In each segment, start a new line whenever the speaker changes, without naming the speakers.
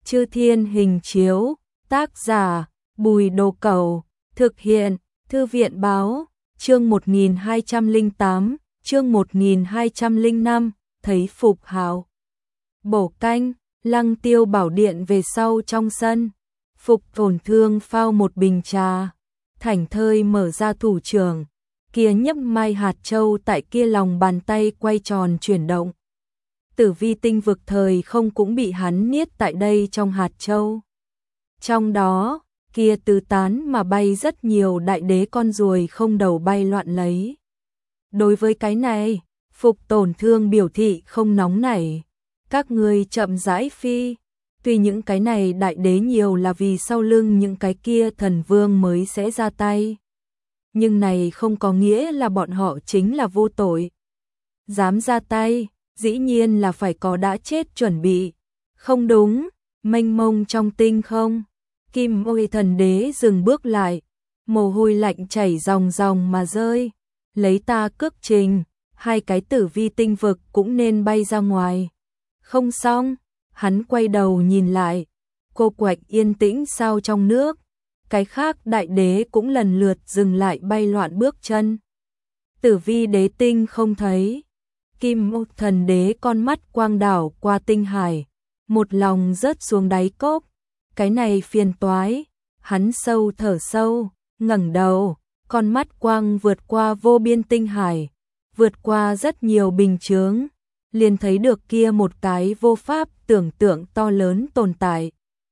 Chư Thiên Hình Chiếu, tác giả, Bùi Đồ Cẩu, thực hiện, Thư viện Báo, chương 1208, chương 1205, thấy Phục Hào. Bổ canh, Lăng Tiêu bảo điện về sau trong sân. Phục Tổn Thương phao một bình trà, thảnh thơi mở ra thủ trưởng, kia nhấp mai hạt châu tại kia lòng bàn tay quay tròn chuyển động. Tử vi tinh vực thời không cũng bị hắn niết tại đây trong hạt châu. Trong đó, kia tứ tán mà bay rất nhiều đại đế con ruồi không đầu bay loạn lấy. Đối với cái này, Phục Tổn Thương biểu thị không nóng nảy. Các ngươi chậm rãi phi, tuy những cái này đại đế nhiều là vì sau lưng những cái kia thần vương mới sẽ ra tay. Nhưng này không có nghĩa là bọn họ chính là vô tội. Dám ra tay, dĩ nhiên là phải có đã chết chuẩn bị. Không đúng, mênh mông trong tinh không. Kim Ôi thần đế dừng bước lại, mồ hôi lạnh chảy ròng ròng mà rơi. Lấy ta cước trình, hai cái tử vi tinh vực cũng nên bay ra ngoài. Không xong, hắn quay đầu nhìn lại, cô quạch yên tĩnh sao trong nước. Cái khác đại đế cũng lần lượt dừng lại bay loạn bước chân. Tử vi đế tinh không thấy. Kim Ôi thần đế con mắt quang đảo qua tinh hải, một lòng rớt xuống đáy cốc. Cái này phiền toái, hắn sâu thở sâu, ngẩng đầu, con mắt quang vượt qua vô biên tinh hải, vượt qua rất nhiều bình chướng, liền thấy được kia một cái vô pháp tưởng tượng to lớn tồn tại.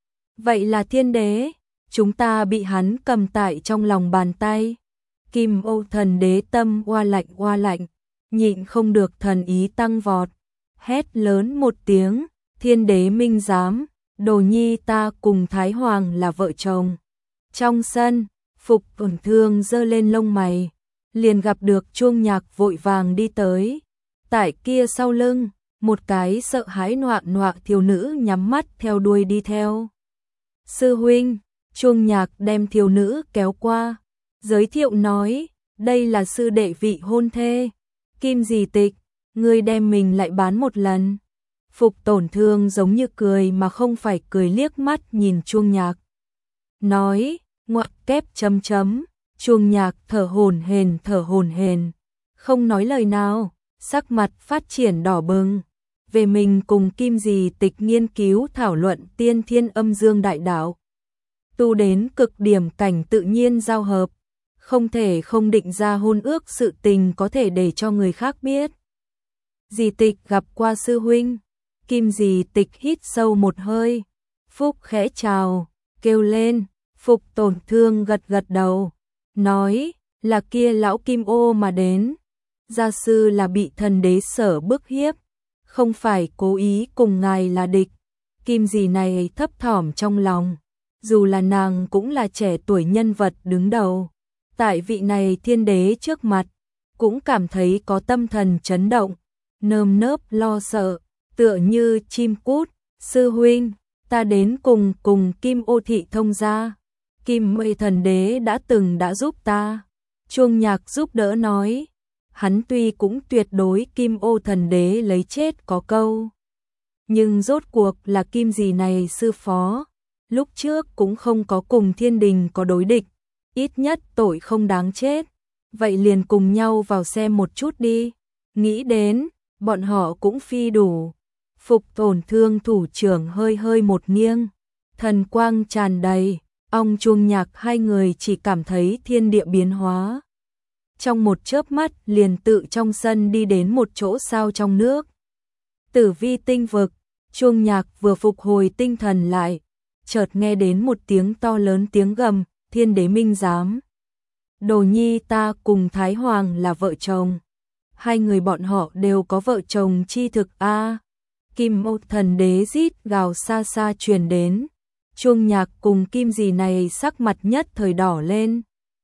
Vậy là thiên đế, chúng ta bị hắn cầm tại trong lòng bàn tay. Kim Ô thần đế tâm oa lạnh, nhịn không được thần ý tăng vọt, hét lớn một tiếng, thiên đế minh giám, Đồ nhi ta cùng Thái Hoàng là vợ chồng. Trong sân, Phục Tổn Thương giơ lên lông mày, liền gặp được Chuông Nhạc vội vàng đi tới. Tại kia sau lưng, một cái sợ hãi nọa thiếu nữ nhắm mắt theo đuôi đi theo. Sư huynh, Chuông Nhạc đem thiếu nữ kéo qua, giới thiệu nói, đây là sư đệ vị hôn thê. Kim Dì Tịch, ngươi đem mình lại bán một lần. Phục Tổn Thương giống như cười mà không phải cười liếc mắt nhìn Chuông Nhạc. Nói, ngoặc kép chấm chấm, Chuông Nhạc thở hổn hển, không nói lời nào, sắc mặt phát triển đỏ bừng. Về mình cùng Kim Dì Tịch nghiên cứu thảo luận tiên thiên âm dương đại đạo. Tu đến cực điểm cảnh tự nhiên giao hợp, không thể không định ra hôn ước sự tình có thể để cho người khác biết. Dì Tịch gặp qua sư huynh. Kim Dì Tịch hít sâu một hơi, Phúc khẽ chào, kêu lên. Phục Tổn Thương gật đầu, nói, là kia lão Kim Ô mà đến. Gia sư là bị thần đế sở bức hiếp, không phải cố ý cùng ngài là địch. Kim Dì này thấp thỏm trong lòng, dù là nàng cũng là trẻ tuổi nhân vật đứng đầu. Tại vị này thiên đế trước mặt, cũng cảm thấy có tâm thần chấn động, nơm nớp lo sợ. Tựa như chim cút, sư huynh, ta đến cùng Kim Ô thị thông gia. Kim Mây thần đế đã giúp ta. Chuông Nhạc giúp đỡ nói, hắn tuy cũng tuyệt đối Kim Ô thần đế lấy chết có câu. Nhưng rốt cuộc là Kim Dì này sư phó, lúc trước cũng không có cùng thiên đình có đối địch, ít nhất tội không đáng chết. Vậy liền cùng nhau vào xem một chút đi. Nghĩ đến, bọn họ cũng phi đủ. Phục Tổn Thương thủ trưởng hơi một nghiêng, thần quang tràn đầy, ong Chuông Nhạc hai người chỉ cảm thấy thiên địa biến hóa. Trong một chớp mắt liền tự trong sân đi đến một chỗ sao trong nước. Tử vi tinh vực, Chuông Nhạc vừa phục hồi tinh thần lại, chợt nghe đến một tiếng to lớn tiếng gầm, thiên đế minh giám. Đồ nhi ta cùng Thái Hoàng là vợ chồng. Hai người bọn họ đều có vợ chồng chi thực a. Kim Ô thần đế rít gào xa xa truyền đến. Chuông Nhạc cùng Kim Dì này sắc mặt nhất thời đỏ lên.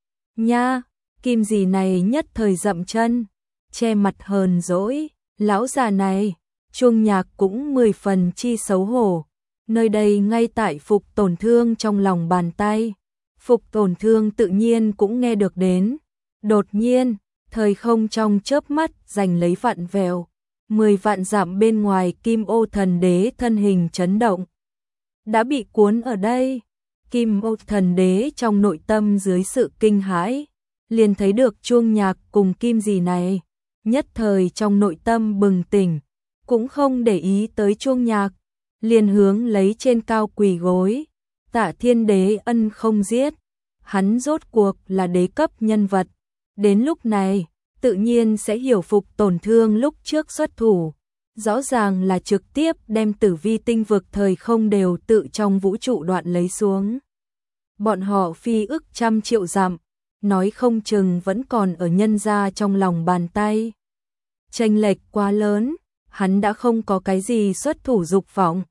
Nha, Kim Dì này nhất thời dậm chân, che mặt hờn dỗi, lão già này. Chuông Nhạc cũng 10 phần chi xấu hổ. Nơi đây ngay tại Phục Tổn Thương trong lòng bàn tay. Phục Tổn Thương tự nhiên cũng nghe được đến. Đột nhiên, thời không trong chớp mắt giành lấy vặn vẹo. 10 vạn dặm bên ngoài Kim Ô thần đế thân hình chấn động. đã bị cuốn ở đây. Kim Ô Thần Đế trong nội tâm dưới sự kinh hãi, liền thấy được chuông nhạc cùng kim gì này, nhất thời trong nội tâm bừng tỉnh, cũng không để ý tới chuông nhạc, liền hướng lấy trên cao quỳ gối, tạ Thiên Đế ân không giết, hắn rốt cuộc là đế cấp nhân vật, đến lúc này, tự nhiên sẽ hiểu phục tổn thương lúc trước xuất thủ, rõ ràng là trực tiếp đem tử vi tinh vực thời không đều tự trong vũ trụ đoạn lấy xuống. Bọn họ phi ức trăm triệu dặm, nói không chừng vẫn còn ở nhân gia trong lòng bàn tay. Chênh lệch quá lớn, hắn đã không có cái gì xuất thủ dục vọng.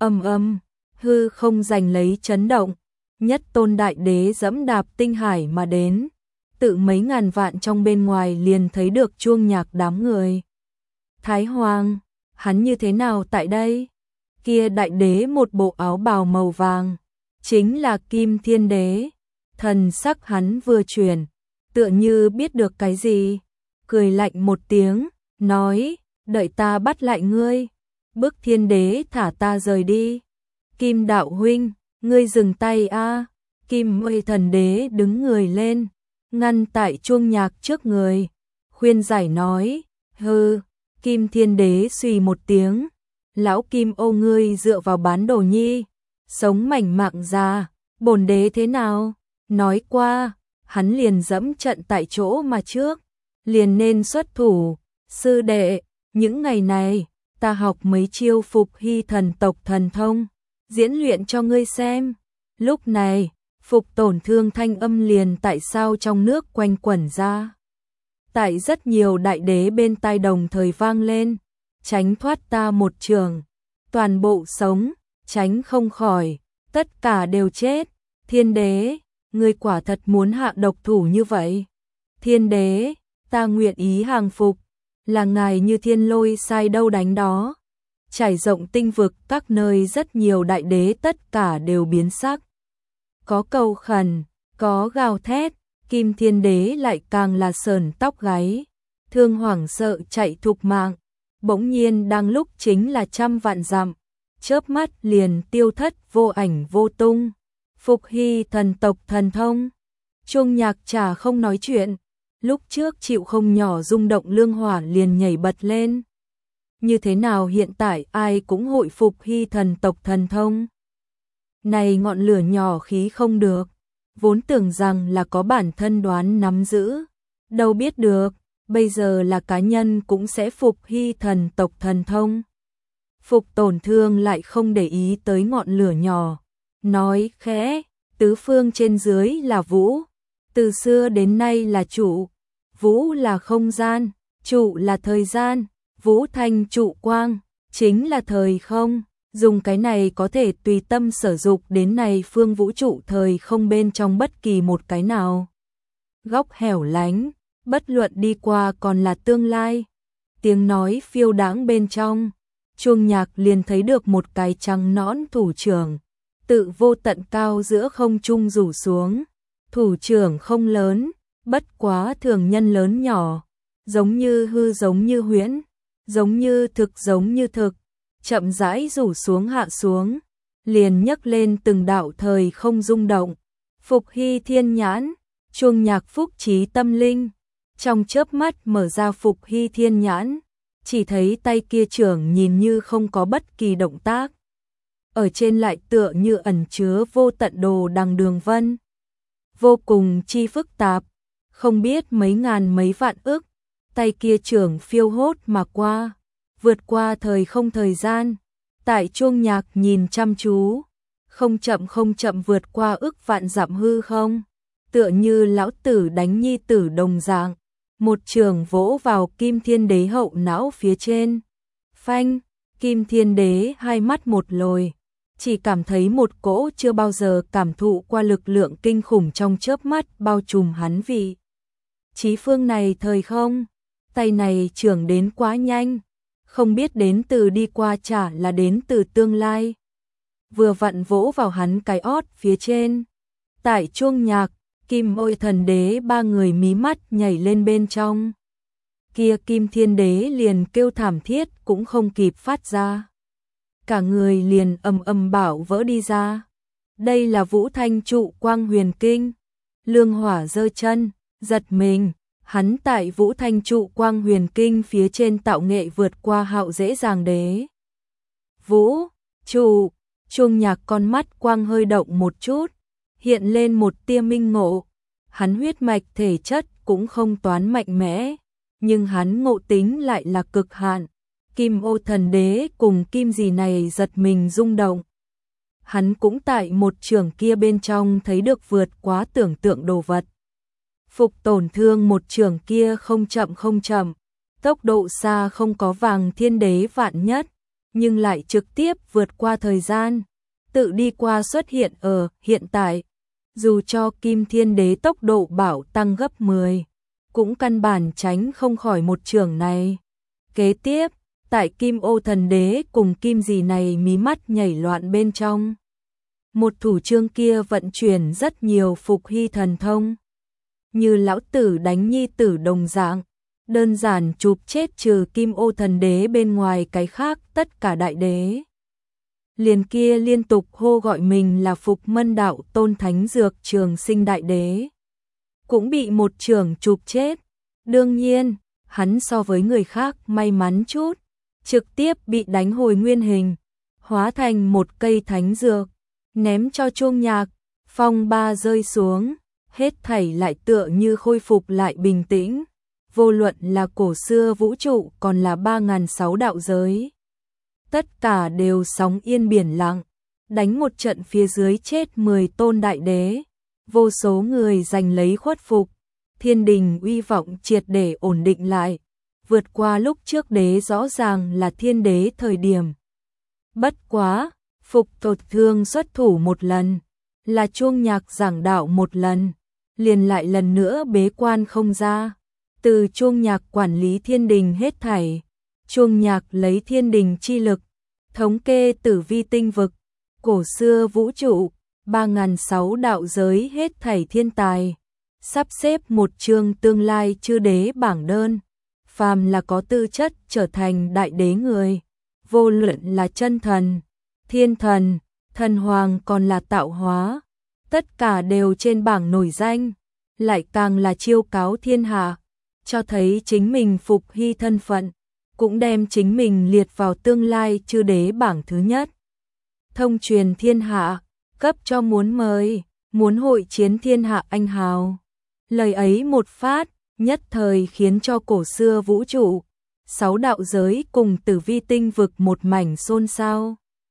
Hư không giành lấy chấn động, nhất tôn đại đế dẫm đạp tinh hải mà đến, tự mấy ngàn vạn trong bên ngoài liền thấy được chuông nhạc đám người. Thái Hoàng, hắn như thế nào tại đây? Kia đại đế một bộ áo bào màu vàng, chính là Kim Thiên Đế. Thần sắc hắn vừa chuyển, tựa như biết được cái gì, cười lạnh một tiếng, nói, đợi ta bắt lại ngươi, bức Thiên Đế thả ta rời đi. Kim đạo huynh, ngươi dừng tay a. Kim Mây Thần Đế đứng người lên, ngăn tại chuông nhạc trước người, khuyên giải nói, hừ. Kim Thiên Đế suy một tiếng, lão Kim Ô ngươi dựa vào bán đồ nhi, sống mảnh mạng già, bổn đế thế nào? Nói qua, hắn liền dẫm trận tại chỗ mà trước, liền nên xuất thủ, sư đệ, những ngày này, ta học mấy chiêu Phục Hy thần tộc thần thông, diễn luyện cho ngươi xem. Lúc này, Phục tổn thương thanh âm liền tại sao trong nước quanh quẩn ra. Tại rất nhiều đại đế bên tai đồng thời vang lên, tránh thoát ta một trường, toàn bộ sống, tránh không khỏi, tất cả đều chết. Thiên Đế, ngươi quả thật muốn hạ độc thủ như vậy. Thiên Đế, ta nguyện ý hàng phục, là ngài như thiên lôi sai đâu đánh đó. Trải rộng tinh vực các nơi rất nhiều đại đế tất cả đều biến sắc. Có cầu khẩn, có gào thét, Kim Thiên Đế lại càng là sờn tóc gáy, thương hoảng sợ chạy thục mạng, bỗng nhiên đang lúc chính là trăm vạn dặm, chớp mắt liền tiêu thất vô ảnh vô tung. Phục Hy thần tộc thần thông, chuông nhạc chả không nói chuyện, lúc trước chịu không nhỏ rung động lương hỏa liền nhảy bật lên. Như thế nào hiện tại ai cũng hội Phục Hy thần tộc thần thông? Này ngọn lửa nhỏ khí không được, vốn tưởng rằng là có bản thân đoán nắm giữ, đâu biết được, bây giờ là cá nhân cũng sẽ Phục Hy thần tộc thần thông. Phục tổn thương lại không để ý tới ngọn lửa nhỏ, nói khẽ, tứ phương trên dưới là vũ, từ xưa đến nay là trụ, vũ là không gian, trụ là thời gian, vũ thành trụ quang, chính là thời không, dùng cái này có thể tùy tâm sử dụng đến này phương vũ trụ thời không bên trong bất kỳ một cái nào. Góc hẻo lánh, bất luận đi qua còn là tương lai. Tiếng nói phiêu đãng bên trong, chuông nhạc liền thấy được một cái trắng nõn thủ trưởng, tự vô tận cao giữa không trung rủ xuống. Thủ trưởng không lớn, bất quá thường nhân lớn nhỏ, giống như hư giống như huyễn, giống như thực giống như thực, chậm rãi rủ xuống hạ xuống, liền nhấc lên từng đạo thời không rung động. Phục Hy thiên nhãn, chuông nhạc phúc trí tâm linh, trong chớp mắt mở ra Phục Hy thiên nhãn, chỉ thấy tay kia trưởng nhìn như không có bất kỳ động tác. Ở trên lại tựa như ẩn chứa vô tận đồ đằng đường vân. Vô cùng chi phức tạp, không biết mấy ngàn mấy vạn ức, tay kia trưởng phiêu hốt mà qua, vượt qua thời không thời gian, tại chuông nhạc nhìn chăm chú, không chậm vượt qua ức vạn dặm hư không, tựa như lão tử đánh nhi tử đồng dạng, một trường vỗ vào Kim Thiên Đế hậu não phía trên. Phanh, Kim Thiên Đế hai mắt một lồi, chỉ cảm thấy một cỗ chưa bao giờ cảm thụ qua lực lượng kinh khủng trong chớp mắt bao trùm hắn vị. Chí phương này thời không, tay này trưởng đến quá nhanh, không biết đến từ đi qua chả là đến từ tương lai. Vừa vặn vỗ vào hắn cái ót phía trên. Tại chuông nhạc, Kim Ôi Thần Đế ba người mí mắt nhảy lên bên trong. Kia Kim Thiên Đế liền kêu thảm thiết cũng không kịp phát ra. cả người liền ầm ầm bảo vỡ đi ra. Đây là Vũ Thanh trụ quang huyền kinh. Lương Hỏa giơ chân, giật mình, hắn tại Vũ Thanh trụ quang huyền kinh phía trên tạo nghệ vượt qua Hạo dễ dàng đế. Vũ, trụ, Chuông Nhạc con mắt quang hơi động một chút, hiện lên một tia minh ngộ. Hắn huyết mạch thể chất cũng không toán mạnh mẽ, nhưng hắn ngộ tính lại là cực hạn. Kim Ô Thần Đế cùng kim gì này giật mình rung động. Hắn cũng tại một trường kia bên trong thấy được vượt quá tưởng tượng đồ vật. Phục tổn thương một trường kia không chậm, tốc độ xa không có Vàng Thiên Đế vạn nhất, nhưng lại trực tiếp vượt qua thời gian, tự đi qua xuất hiện ở hiện tại. Dù cho Kim Thiên Đế tốc độ bảo tăng gấp 10, cũng căn bản tránh không khỏi một trường này. Kế tiếp, tại Kim Ô Thần Đế cùng kim gì này mí mắt nhảy loạn bên trong. Một thủ chương kia vận chuyển rất nhiều phục hy thần thông. Như lão tử đánh nhi tử đồng dạng, đơn giản chụp chết trừ Kim Ô Thần Đế bên ngoài cái khác tất cả đại đế. Liền kia liên tục hô gọi mình là Phục Mân Đạo Tôn Thánh Dược Trường Sinh Đại Đế. Cũng bị một trường chụp chết. Đương nhiên, hắn so với người khác may mắn chút, trực tiếp bị đánh hồi nguyên hình, hóa thành một cây thánh dược, ném cho Chuông Nhạc, phong ba rơi xuống, hết thảy lại tựa như khôi phục lại bình tĩnh. Vô luận là cổ xưa vũ trụ còn là 3006 đạo giới, tất cả đều sóng yên biển lặng, đánh một trận phía dưới chết 10 tôn đại đế, vô số người giành lấy khuất phục, thiên đình uy vọng triệt để ổn định lại, vượt qua lúc trước đế rõ ràng là thiên đế thời điểm. Bất quá, Phục tổn thương xuất thủ một lần, là Chuông Nhạc giảng đạo một lần, liền lại lần nữa bế quan không ra. Từ Chuông Nhạc quản lý thiên đình hết thảy, Chuông Nhạc lấy thiên đình chi lực, thống kê tử vi tinh vực, cổ xưa vũ trụ, 3006 đạo giới hết thảy thiên tài, sắp xếp một chương tương lai chư đế bảng đơn. Phàm là có tư chất trở thành đại đế người, vô luận là chân thần, thiên thần, thần hoàng còn là tạo hóa, tất cả đều trên bảng nổi danh, lại càng là chiêu cáo thiên hạ, cho thấy chính mình phục hy thân phận, cũng đem chính mình liệt vào tương lai chư đế bảng thứ nhất. Thông truyền thiên hạ, cấp cho muốn mời, muốn hội chiến thiên hạ anh hào. Lời ấy một phát, nhất thời khiến cho cổ xưa vũ trụ, 6 đạo giới cùng tử vi tinh vực một mảnh xôn xao.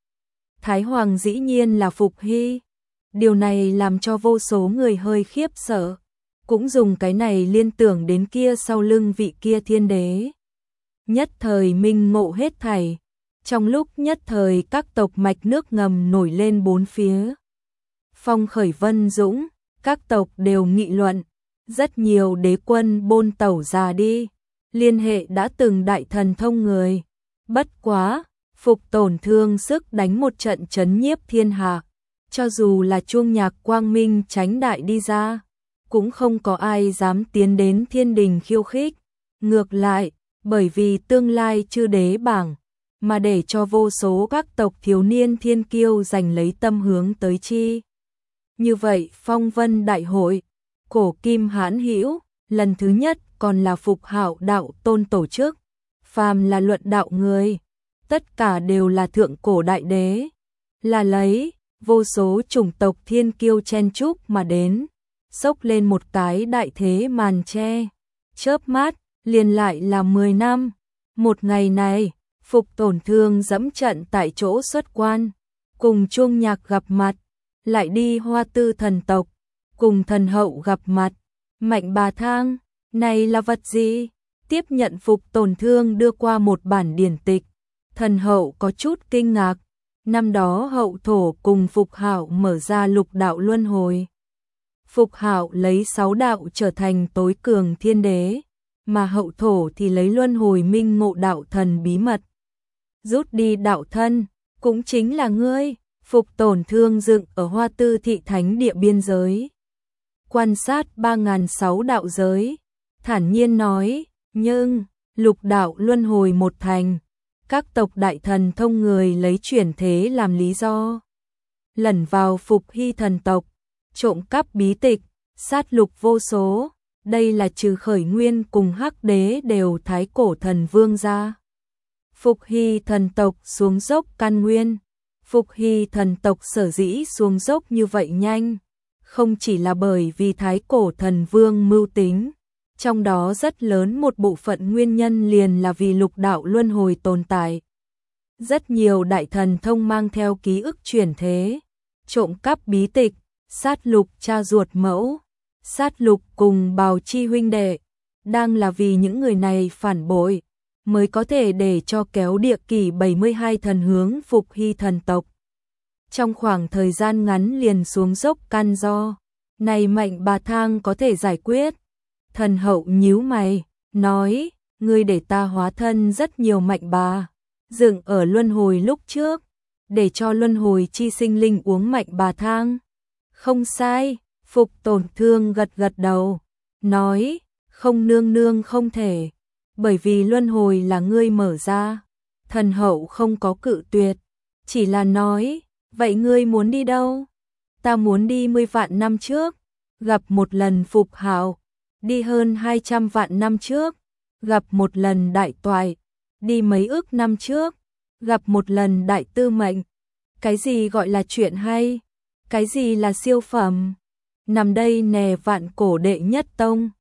Thái Hoàng dĩ nhiên là Phục Hy. Điều này làm cho vô số người hơi khiếp sợ, cũng dùng cái này liên tưởng đến kia sau lưng vị kia thiên đế. Nhất thời minh ngộ hết thảy, trong lúc nhất thời các tộc mạch nước ngầm nổi lên bốn phía. Phong khởi vân dũng, các tộc đều nghị luận, rất nhiều đế quân bôn tẩu ra đi, liên hệ đã từng đại thần thông người. Bất quá, Phục tổn thương sức đánh một trận chấn nhiếp thiên hạ, cho dù là Chuông Nhạc quang minh tránh đại đi ra, cũng không có ai dám tiến đến thiên đình khiêu khích. Ngược lại, bởi vì tương lai chư đế bảng, mà để cho vô số các tộc thiếu niên thiên kiêu giành lấy tâm hướng tới chi. Như vậy phong vân đại hội, cổ kim hãn hữu, lần thứ nhất còn là Phục Hạo đạo tôn tổ chức, phàm là luận đạo người, tất cả đều là thượng cổ đại đế, là lấy vô số chủng tộc thiên kiêu chen chúc mà đến, xốc lên một cái đại thế màn che, chớp mắt, liền lại là 10 năm. Một ngày này, Phục tổn thương dẫm trận tại chỗ xuất quan, cùng Chuông Nhạc gặp mặt, lại đi Hoa Tư thần tộc, cùng thần hậu gặp mặt. Mạnh Bà Thang, này là vật gì? Tiếp nhận Phục tổn thương đưa qua một bản điển tịch, thần hậu có chút kinh ngạc. Năm đó hậu thổ cùng Phục Hạo mở ra lục đạo luân hồi. Phục Hạo lấy 6 đạo trở thành tối cường thiên đế, mà hậu thổ thì lấy luân hồi minh ngộ đạo thần bí mật. Rút đi đạo thân, cũng chính là ngươi. Phục tổn thương dựng ở Hoa Tư thị thánh địa biên giới, quan sát 3006 đạo giới, thản nhiên nói, nhưng lục đạo luân hồi một thành, Các tộc đại thần thông người lấy chuyển thế làm lý do, lẩn vào Phục Hy thần tộc, trộm cắp bí tịch, sát lục vô số. Đây là trừ Khởi Nguyên cùng Hắc Đế đều thái cổ thần vương ra. Phục Hy thần tộc xuống dốc căn nguyên. Phục Hy thần tộc sở dĩ xuống dốc như vậy nhanh, không chỉ là bởi vì thái cổ thần vương mưu tính, trong đó rất lớn một bộ phận nguyên nhân liền là vì lục đạo luân hồi tồn tại. Rất nhiều đại thần thông mang theo ký ức chuyển thế, trộm cắp bí tịch, sát lục cha ruột mẫu, sát lục cùng Bào Chi huynh đệ, đang là vì những người này phản bội, mới có thể để cho kéo địa kỷ 72 thần hướng Phục Hy thần tộc. Trong khoảng thời gian ngắn liền xuống dốc căn do, này Mạnh Bà Thang có thể giải quyết. Thần hậu nhíu mày, nói, ngươi để ta hóa thân rất nhiều Mạnh Bà, dựng ở luân hồi lúc trước, để cho luân hồi chi sinh linh uống Mạnh Bà Thang. Không sai, Phục Tổn Thương gật gật đầu, nói, không nương nương không thể, bởi vì luân hồi là ngươi mở ra. Thần hậu không có cự tuyệt, chỉ là nói, vậy ngươi muốn đi đâu? Ta muốn đi 10 vạn năm trước, gặp một lần Phục Hạo, đi hơn 200 vạn năm trước, gặp một lần Đại Toại, đi mấy ức năm trước, gặp một lần Đại Tư Mệnh. Cái gì gọi là chuyện hay? Cái gì là siêu phẩm? Nằm đây nè vạn cổ đệ nhất tông,